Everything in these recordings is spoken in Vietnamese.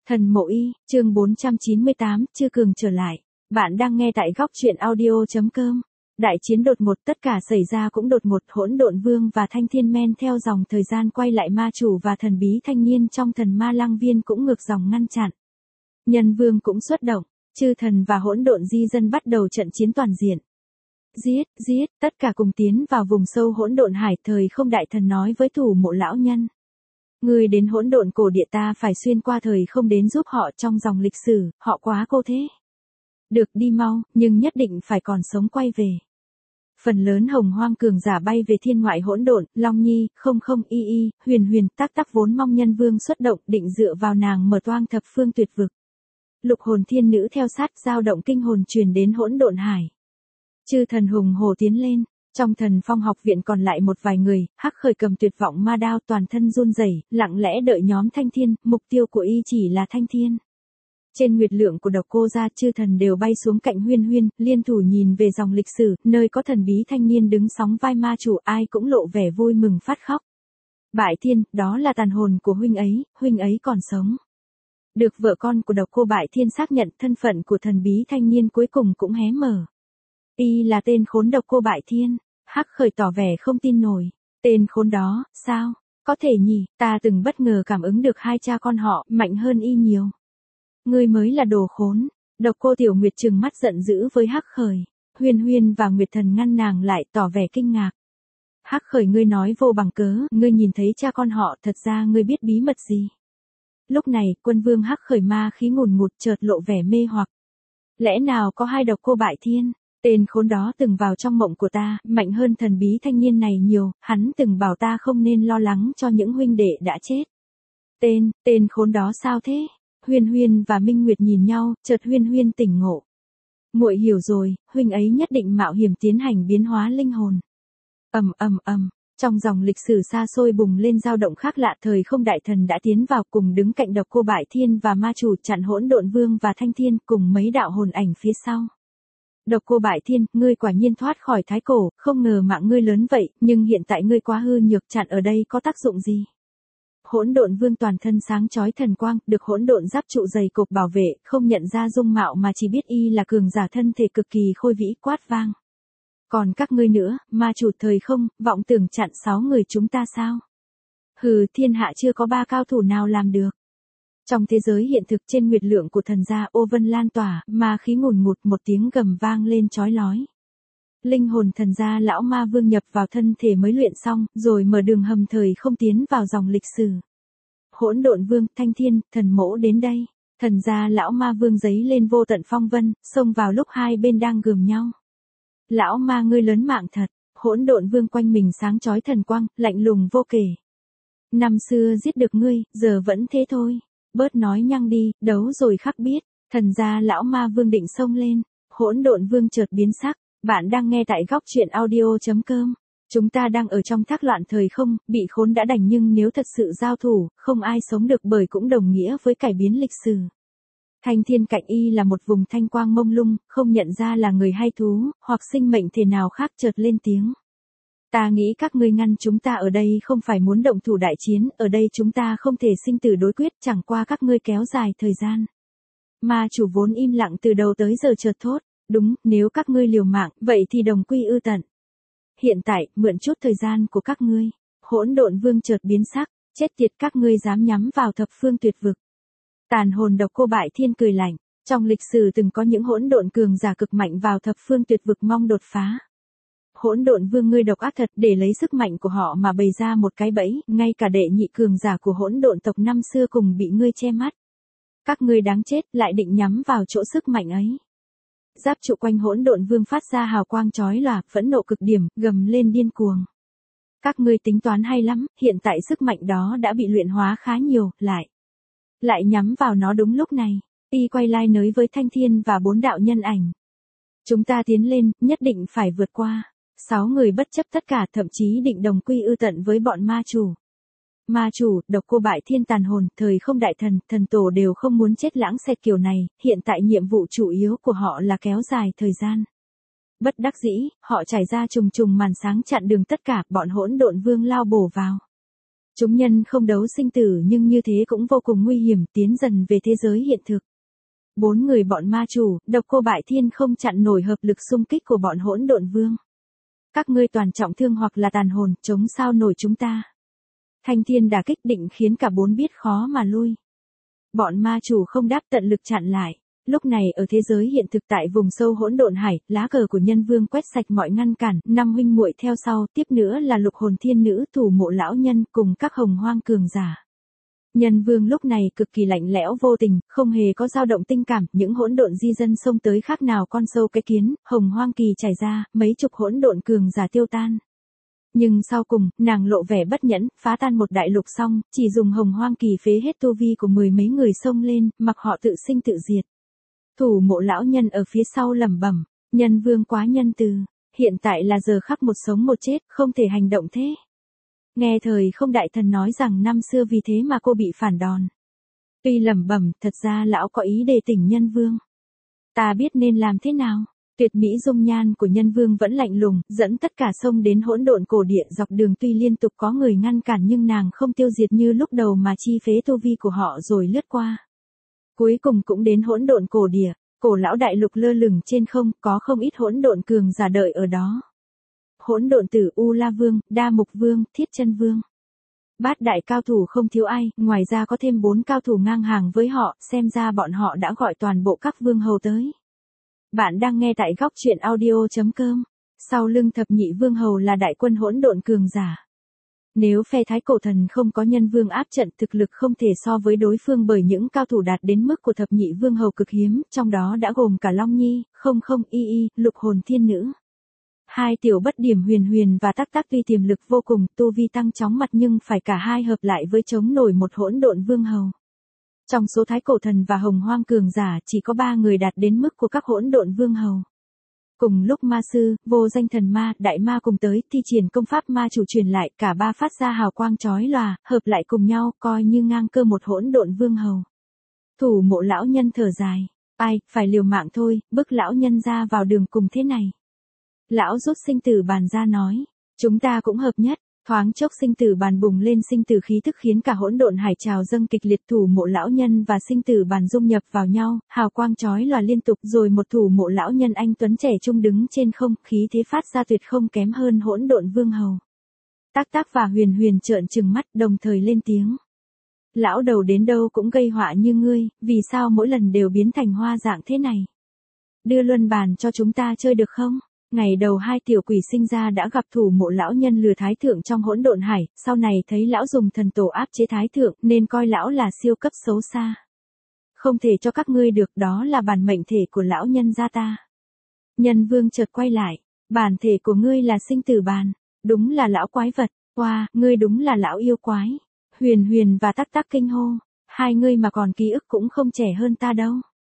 Thần Mộ Y, chương 498, Chư Cường trở lại. Bạn đang nghe tại góc truyện audio.com. Đại chiến đột ngột, tất cả xảy ra cũng đột ngột. Hỗn Độn Vương và Thanh Thiên Men theo dòng thời gian quay lại, ma chủ và thần bí thanh niên trong Thần Ma Lăng Viên cũng ngược dòng ngăn chặn. Nhân Vương cũng xuất động, chư thần và hỗn độn di dân bắt đầu trận chiến toàn diện. Giết, tất cả cùng tiến vào vùng sâu hỗn độn hải. Thời Không Đại Thần nói với Thủ Mộ lão nhân: Ngươi đến hỗn độn cổ địa, ta phải xuyên qua thời không đến giúp họ. Trong dòng lịch sử, họ quá cô thế. Được, đi mau, nhưng nhất định phải còn sống quay về. Phần lớn hồng hoang cường giả bay về thiên ngoại hỗn độn. Long Nhi, Huyền, Tắc vốn mong Nhân Vương xuất động, định dựa vào nàng mở toang thập phương tuyệt vực. Lục hồn thiên nữ theo sát, dao động kinh hồn truyền đến hỗn độn hải. Chư thần hùng hổ tiến lên. Trong Thần Phong học viện còn lại một vài người. Hắc Khởi cầm tuyệt vọng ma đao, toàn thân run rẩy, lặng lẽ đợi nhóm Thanh Thiên. Mục tiêu của y chỉ là Thanh Thiên. Trên nguyệt lượng của Độc Cô gia, chư thần đều bay xuống cạnh Huyên, liên thủ nhìn về dòng lịch sử, nơi có thần bí thanh niên đứng sóng vai ma chủ, ai cũng lộ vẻ vui mừng phát khóc. Bại Thiên, đó là tàn hồn của huynh ấy còn sống. Được vợ con của Độc Cô Bại Thiên xác nhận, thân phận của thần bí thanh niên cuối cùng cũng hé mở. Y là tên khốn Độc Cô Bại Thiên. Hắc Khởi tỏ vẻ không tin nổi. Tên khốn đó, sao? Có thể nhỉ, ta từng bất ngờ cảm ứng được hai cha con họ mạnh hơn y nhiều. Ngươi mới là đồ khốn. Độc Cô Tiểu Nguyệt trừng mắt giận dữ với Hắc Khởi. Huyên và Nguyệt Thần ngăn nàng lại, tỏ vẻ kinh ngạc. Hắc Khởi, ngươi nói vô bằng cớ, ngươi nhìn thấy cha con họ, thật ra ngươi biết bí mật gì? Lúc này, Quân Vương Hắc Khởi ma khí ngùn ngụt, chợt lộ vẻ mê hoặc. Lẽ nào có hai Độc Cô Bại Thiên? Tên khốn đó từng vào trong mộng của ta, mạnh hơn thần bí thanh niên này nhiều, hắn từng bảo ta không nên lo lắng cho những huynh đệ đã chết. Tên khốn đó sao thế? Huyên và Minh Nguyệt nhìn nhau, chợt Huyên tỉnh ngộ. Muội hiểu rồi, huynh ấy nhất định mạo hiểm tiến hành biến hóa linh hồn. Ầm. Trong dòng lịch sử xa xôi bùng lên dao động khác lạ. Thời Không Đại Thần đã tiến vào, cùng đứng cạnh Độc Cô Bại Thiên và ma chủ, chặn Hỗn Độn Vương và Thanh Thiên, cùng mấy đạo hồn ảnh phía sau. Độc Cô Bại Thiên, ngươi quả nhiên thoát khỏi thái cổ, không ngờ mạng ngươi lớn vậy, nhưng hiện tại ngươi quá hư nhược, chặn ở đây có tác dụng gì? Hỗn Độn Vương toàn thân sáng chói thần quang, được hỗn độn giáp trụ dày cộp bảo vệ, không nhận ra dung mạo mà chỉ biết y là cường giả thân thể cực kỳ khôi vĩ, quát vang. Còn các ngươi nữa, ma chủ thời không, vọng tưởng chặn 6 người chúng ta sao? Hừ, thiên hạ chưa có 3 cao thủ nào làm được. Trong thế giới hiện thực, trên nguyệt lượng của thần gia, ô vân lan tỏa, ma khí ngùn ngụt, một tiếng gầm vang lên chói lói. Linh hồn thần gia lão ma vương nhập vào thân thể mới luyện xong, rồi mở đường hầm thời không tiến vào dòng lịch sử. Hỗn Độn Vương, Thanh Thiên, thần mỗ đến đây. Thần gia lão ma vương giấy lên vô tận phong vân, xông vào lúc hai bên đang gườm nhau. Lão ma, ngươi lớn mạng thật. Hỗn Độn Vương quanh mình sáng chói thần quang, lạnh lùng vô kể. Năm xưa giết được ngươi, giờ vẫn thế thôi. Bớt nói nhăng đi, đấu rồi khắc biết. Thần gia lão ma vương định xông lên. Hỗn Độn Vương chợt biến sắc. Bạn đang nghe tại góc truyện audio.com. Chúng ta đang ở trong thác loạn thời không, bị khốn đã đành, nhưng nếu thật sự giao thủ, không ai sống được, bởi cũng đồng nghĩa với cải biến lịch sử. Thanh Thiên cạnh y là một vùng thanh quang mông lung, không nhận ra là người hay thú, hoặc sinh mệnh thể nào khác, chợt lên tiếng. Ta nghĩ các ngươi ngăn chúng ta ở đây không phải muốn động thủ đại chiến, ở đây chúng ta không thể sinh tử đối quyết, chẳng qua các ngươi kéo dài thời gian. Ma chủ vốn im lặng từ đầu tới giờ chợt thốt. Đúng, nếu các ngươi liều mạng, vậy thì đồng quy ư tận. Hiện tại, mượn chút thời gian của các ngươi. Hỗn Độn Vương chợt biến sắc, chết tiệt, các ngươi dám nhắm vào thập phương tuyệt vực. Tàn hồn Độc Cô Bại Thiên cười lạnh, trong lịch sử từng có những hỗn độn cường giả cực mạnh vào thập phương tuyệt vực mong đột phá. Hỗn Độn Vương, ngươi độc ác thật, để lấy sức mạnh của họ mà bày ra một cái bẫy, ngay cả đệ nhị cường giả của hỗn độn tộc năm xưa cùng bị ngươi che mắt. Các ngươi đáng chết, lại định nhắm vào chỗ sức mạnh ấy. Giáp trụ quanh Hỗn Độn Vương phát ra hào quang chói lòa, phẫn nộ cực điểm, gầm lên điên cuồng. Các ngươi tính toán hay lắm, hiện tại sức mạnh đó đã bị luyện hóa khá nhiều, lại nhắm vào nó đúng lúc này. Y quay lại nói với Thanh Thiên và 4 đạo nhân ảnh. Chúng ta tiến lên, nhất định phải vượt qua. 6 người bất chấp tất cả, thậm chí định đồng quy ư tận với bọn ma chủ. Ma chủ, Độc Cô Bại Thiên, tàn hồn, Thời Không Đại Thần, thần tổ đều không muốn chết lãng xẹt kiểu này, hiện tại nhiệm vụ chủ yếu của họ là kéo dài thời gian. Bất đắc dĩ, họ trải ra trùng màn sáng chặn đường tất cả, bọn Hỗn Độn Vương lao bổ vào. Chúng nhân không đấu sinh tử nhưng như thế cũng vô cùng nguy hiểm, tiến dần về thế giới hiện thực. 4 người bọn ma chủ, Độc Cô Bại Thiên không chặn nổi hợp lực xung kích của bọn Hỗn Độn Vương. Các ngươi toàn trọng thương hoặc là tàn hồn, chống sao nổi chúng ta. Thanh thiên đả kích định khiến cả 4 biết khó mà lui. Bọn ma chủ không đáp, tận lực chặn lại. Lúc này ở thế giới hiện thực tại vùng sâu hỗn độn hải, lá cờ của Nhân Vương quét sạch mọi ngăn cản, 5 huynh muội theo sau, tiếp nữa là Lục Hồn Thiên Nữ, Thủ Mộ lão nhân cùng các Hồng Hoang cường giả. Nhân Vương lúc này cực kỳ lạnh lẽo vô tình, không hề có dao động tình cảm, những hỗn độn di dân xông tới khác nào con sâu cái kiến, Hồng Hoang kỳ chảy ra, mấy chục hỗn độn cường giả tiêu tan. Nhưng sau cùng, nàng lộ vẻ bất nhẫn, phá tan một đại lục xong, chỉ dùng Hồng Hoang kỳ phế hết tu vi của 10 mấy người xông lên, mặc họ tự sinh tự diệt. Thủ Mộ lão nhân ở phía sau lẩm bẩm, Nhân Vương quá nhân từ, hiện tại là giờ khắc một sống một chết, không thể hành động thế. Nghe thời không đại thần nói rằng năm xưa vì thế mà cô bị phản đòn. Tuy lẩm bẩm, thật ra lão có ý đề tỉnh Nhân Vương. Ta biết nên làm thế nào. Tuyệt mỹ dung nhan của Nhân Vương vẫn lạnh lùng, dẫn tất cả sông đến hỗn độn cổ địa, dọc đường tuy liên tục có người ngăn cản nhưng nàng không tiêu diệt như lúc đầu mà chi phế tu vi của họ rồi lướt qua. Cuối cùng cũng đến hỗn độn cổ địa, cổ lão đại lục lơ lửng trên không, có không ít hỗn độn cường giả đợi ở đó. Hỗn độn tử, U La Vương, Đa Mục Vương, Thiết Chân Vương. Bát đại cao thủ không thiếu ai, ngoài ra có thêm 4 cao thủ ngang hàng với họ, xem ra bọn họ đã gọi toàn bộ các vương hầu tới. Bạn đang nghe tại góc truyện audio.com. Sau lưng thập nhị vương hầu là đại quân hỗn độn cường giả. Nếu phe Thái Cổ Thần không có Nhân Vương áp trận, thực lực không thể so với đối phương, bởi những cao thủ đạt đến mức của thập nhị vương hầu cực hiếm, trong đó đã gồm cả Long Nhi, Không Không, Y Y, Lục Hồn Thiên Nữ. 2 tiểu bất điểm Huyền Huyền và Tắc Tắc tuy tiềm lực vô cùng, tu vi tăng chóng mặt nhưng phải cả hai hợp lại với chống nổi một hỗn độn vương hầu. Trong số Thái Cổ Thần và Hồng Hoang cường giả chỉ có 3 người đạt đến mức của các hỗn độn vương hầu. Cùng lúc ma sư, vô danh thần ma, đại ma cùng tới, thi triển công pháp ma chủ truyền lại, cả ba phát ra hào quang chói lòa, hợp lại cùng nhau, coi như ngang cơ một hỗn độn vương hầu. Thủ Mộ lão nhân thở dài, ai, phải liều mạng thôi, bức lão nhân ra vào đường cùng thế này. Lão rút sinh tử bàn ra nói, chúng ta cũng hợp nhất. Thoáng chốc sinh tử bàn bùng lên sinh tử khí tức khiến cả hỗn độn hải trào dâng kịch liệt, Thủ Mộ lão nhân và sinh tử bàn dung nhập vào nhau, hào quang chói lòa liên tục, rồi một Thủ Mộ lão nhân anh tuấn trẻ trung đứng trên không, khí thế phát ra tuyệt không kém hơn hỗn độn vương hầu. Tắc Tắc và Huyền Huyền trợn trừng mắt đồng thời lên tiếng. Lão đầu đến đâu cũng gây họa như ngươi, vì sao mỗi lần đều biến thành hoa dạng thế này? Đưa luân bàn cho chúng ta chơi được không? Ngày đầu 2 tiểu quỷ sinh ra đã gặp Thủ Mộ lão nhân lừa thái thượng trong hỗn độn hải, sau này thấy lão dùng thần tổ áp chế thái thượng nên coi lão là siêu cấp xấu xa. Không thể cho các ngươi được, đó là bản mệnh thể của lão nhân gia ta. Nhân Vương chợt quay lại, bản thể của ngươi là sinh tử bàn, đúng là lão quái vật, wow, ngươi đúng là lão yêu quái. Huyền Huyền và Tắc Tắc kinh hô, hai ngươi mà còn ký ức cũng không trẻ hơn ta đâu.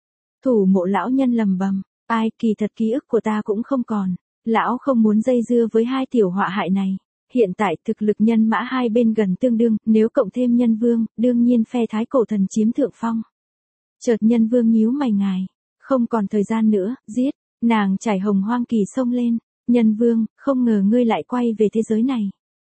Thủ Mộ lão nhân lầm bầm. Ai, kỳ thật ký ức của ta cũng không còn. Lão không muốn dây dưa với 2 tiểu họa hại này. Hiện tại thực lực nhân mã hai bên gần tương đương, nếu cộng thêm Nhân Vương, đương nhiên phe Thái Cổ Thần chiếm thượng phong. Chợt Nhân Vương nhíu mày ngài, không còn thời gian nữa, giết. Nàng trải Hồng Hoang kỳ xông lên. Nhân Vương, không ngờ ngươi lại quay về thế giới này.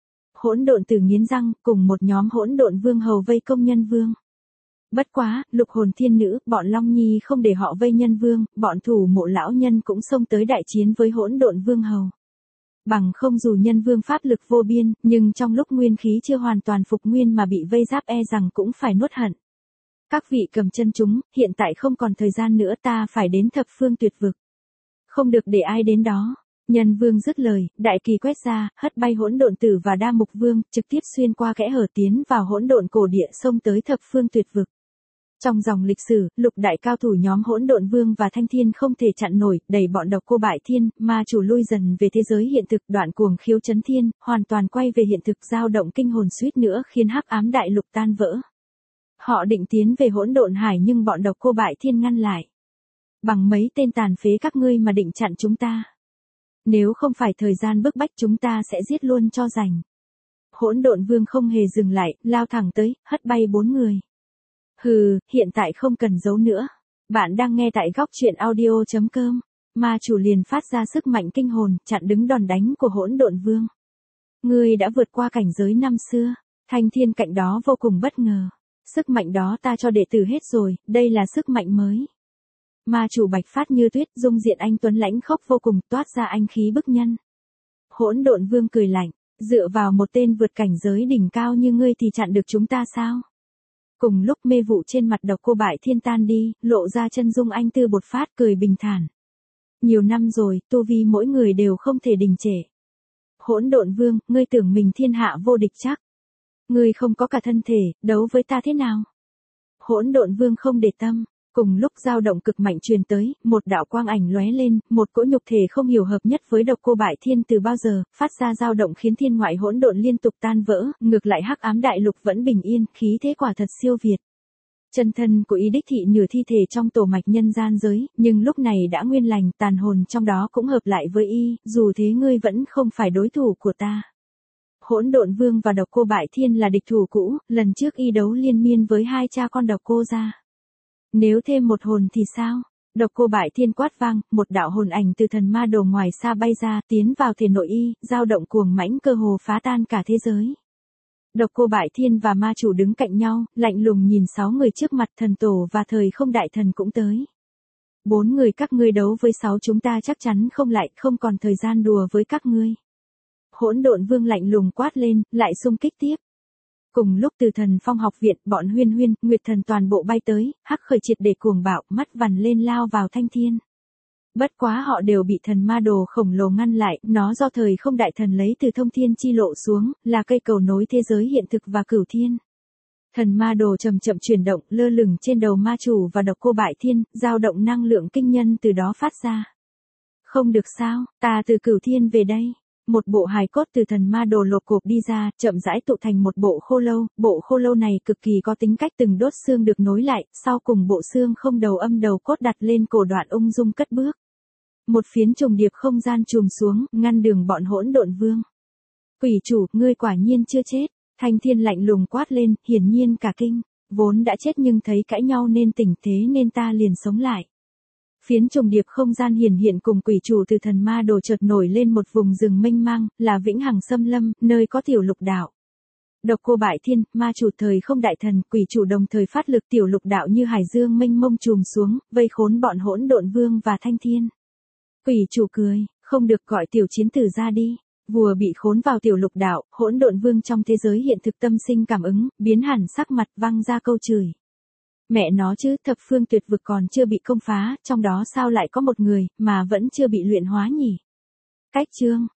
Hỗn độn tử nghiến răng, cùng một nhóm hỗn độn vương hầu vây công Nhân Vương. Bất quá, Lục Hồn Thiên Nữ, bọn Long Nhi không để họ vây Nhân Vương, bọn Thủ Mộ lão nhân cũng xông tới đại chiến với hỗn độn vương hầu. Bằng không dù Nhân Vương pháp lực vô biên, nhưng trong lúc nguyên khí chưa hoàn toàn phục nguyên mà bị vây giáp e rằng cũng phải nuốt hận. Các vị cầm chân chúng, hiện tại không còn thời gian nữa, ta phải đến thập phương tuyệt vực. Không được để ai đến đó. Nhân Vương dứt lời, đại kỳ quét ra, hất bay hỗn độn tử và Đa Mục Vương, trực tiếp xuyên qua kẽ hở tiến vào hỗn độn cổ địa, xông tới thập phương tuyệt vực. Trong dòng lịch sử, lục đại cao thủ nhóm hỗn độn vương và thanh thiên không thể chặn nổi, đẩy bọn Độc Cô Bại Thiên, ma chủ lui dần về thế giới hiện thực, đoạn cuồng khiếu chấn thiên, hoàn toàn quay về hiện thực, dao động kinh hồn suýt nữa khiến hắc ám đại lục tan vỡ. Họ định tiến về hỗn độn hải nhưng bọn Độc Cô Bại Thiên ngăn lại. Bằng mấy tên tàn phế các ngươi mà định chặn chúng ta. Nếu không phải thời gian bức bách chúng ta sẽ giết luôn cho rành. Hỗn độn vương không hề dừng lại, lao thẳng tới, hất bay 4 người. Hừ, hiện tại không cần giấu nữa. Bạn đang nghe tại góc truyện audio.com. Ma chủ liền phát ra sức mạnh kinh hồn, chặn đứng đòn đánh của hỗn độn vương. Ngươi đã vượt qua cảnh giới năm xưa. Thanh Thiên cạnh đó vô cùng bất ngờ. Sức mạnh đó ta cho đệ tử hết rồi, đây là sức mạnh mới. Ma chủ bạch phát như tuyết, dung diện anh tuấn lãnh khốc vô cùng, toát ra anh khí bức nhân. Hỗn Độn Vương cười lạnh, dựa vào một tên vượt cảnh giới đỉnh cao như ngươi thì chặn được chúng ta sao? Cùng lúc mê vụ trên mặt Độc Cô Bại Thiên tan đi, lộ ra chân dung anh tư bột phát cười bình thản. Nhiều năm rồi, tu vi mỗi người đều không thể đình trệ. Hỗn Độn Vương, ngươi tưởng mình thiên hạ vô địch chắc? Ngươi không có cả thân thể, đấu với ta thế nào? Hỗn Độn Vương không để tâm. Cùng lúc dao động cực mạnh truyền tới, một đạo quang ảnh lóe lên, một cỗ nhục thể không hiểu hợp nhất với Độc Cô Bại Thiên từ bao giờ, phát ra dao động khiến thiên ngoại hỗn độn liên tục tan vỡ, ngược lại Hắc Ám Đại Lục vẫn bình yên, khí thế quả thật siêu việt. Chân thân của Y đích thị nửa thi thể trong tổ mạch nhân gian giới, nhưng lúc này đã nguyên lành, tàn hồn trong đó cũng hợp lại với Y, dù thế ngươi vẫn không phải đối thủ của ta. Hỗn Độn Vương và Độc Cô Bại Thiên là địch thủ cũ, lần trước Y đấu liên miên với hai cha con Độc Cô gia. Nếu thêm một hồn thì sao? Độc Cô Bại Thiên quát vang, một đạo hồn ảnh từ thần ma đồ ngoài xa bay ra, tiến vào thể nội Y, dao động cuồng mãnh cơ hồ phá tan cả thế giới. Độc Cô Bại Thiên và ma chủ đứng cạnh nhau, lạnh lùng nhìn 6 người trước mặt, thần tổ và thời không đại thần cũng tới. 4 người các ngươi đấu với 6 chúng ta chắc chắn không lại, không còn thời gian đùa với các ngươi. Hỗn Độn Vương lạnh lùng quát lên, lại xung kích tiếp. Cùng lúc từ Thần Phong học viện, bọn Huyên Huyên, Nguyệt Thần toàn bộ bay tới, hắc khởi triệt để cuồng bạo, mắt vằn lên lao vào Thanh Thiên. Bất quá họ đều bị thần ma đồ khổng lồ ngăn lại, nó do thời không đại thần lấy từ thông thiên chi lộ xuống, là cây cầu nối thế giới hiện thực và cửu thiên. Thần ma đồ chậm chậm chuyển động, lơ lửng trên đầu ma chủ và Độc Cô Bại Thiên, dao động năng lượng kinh nhân từ đó phát ra. Không được sao, ta từ cửu thiên về đây. Một bộ hài cốt từ thần ma đồ lột cộp đi ra, chậm rãi tụ thành một bộ khô lâu này cực kỳ có tính cách từng đốt xương được nối lại, sau cùng bộ xương không đầu âm đầu cốt đặt lên cổ đoạn ung dung cất bước. Một phiến trùng điệp không gian trùm xuống, ngăn đường bọn Hỗn Độn Vương. Quỷ chủ, ngươi quả nhiên chưa chết. Thanh Thiên lạnh lùng quát lên, hiển nhiên cả kinh, vốn đã chết nhưng thấy cãi nhau nên tỉnh thế nên ta liền sống lại. Phiến trùng điệp không gian hiển hiện cùng quỷ chủ từ thần ma đồ chợt nổi lên một vùng rừng mênh mang, là Vĩnh Hằng Xâm Lâm, nơi có tiểu lục đạo. Độc Cô Bại Thiên, ma chủ thời không đại thần, quỷ chủ đồng thời phát lực tiểu lục đạo như hải dương mênh mông trùm xuống, vây khốn bọn Hỗn Độn Vương và Thanh Thiên. Quỷ chủ cười, không được gọi tiểu chiến tử ra đi. Vùa bị khốn vào tiểu lục đạo, Hỗn Độn Vương trong thế giới hiện thực tâm sinh cảm ứng, biến hẳn sắc mặt văng ra câu chửi. Mẹ nó chứ, thập phương tuyệt vực còn chưa bị công phá, trong đó sao lại có một người, mà vẫn chưa bị luyện hóa nhỉ? Cách chương.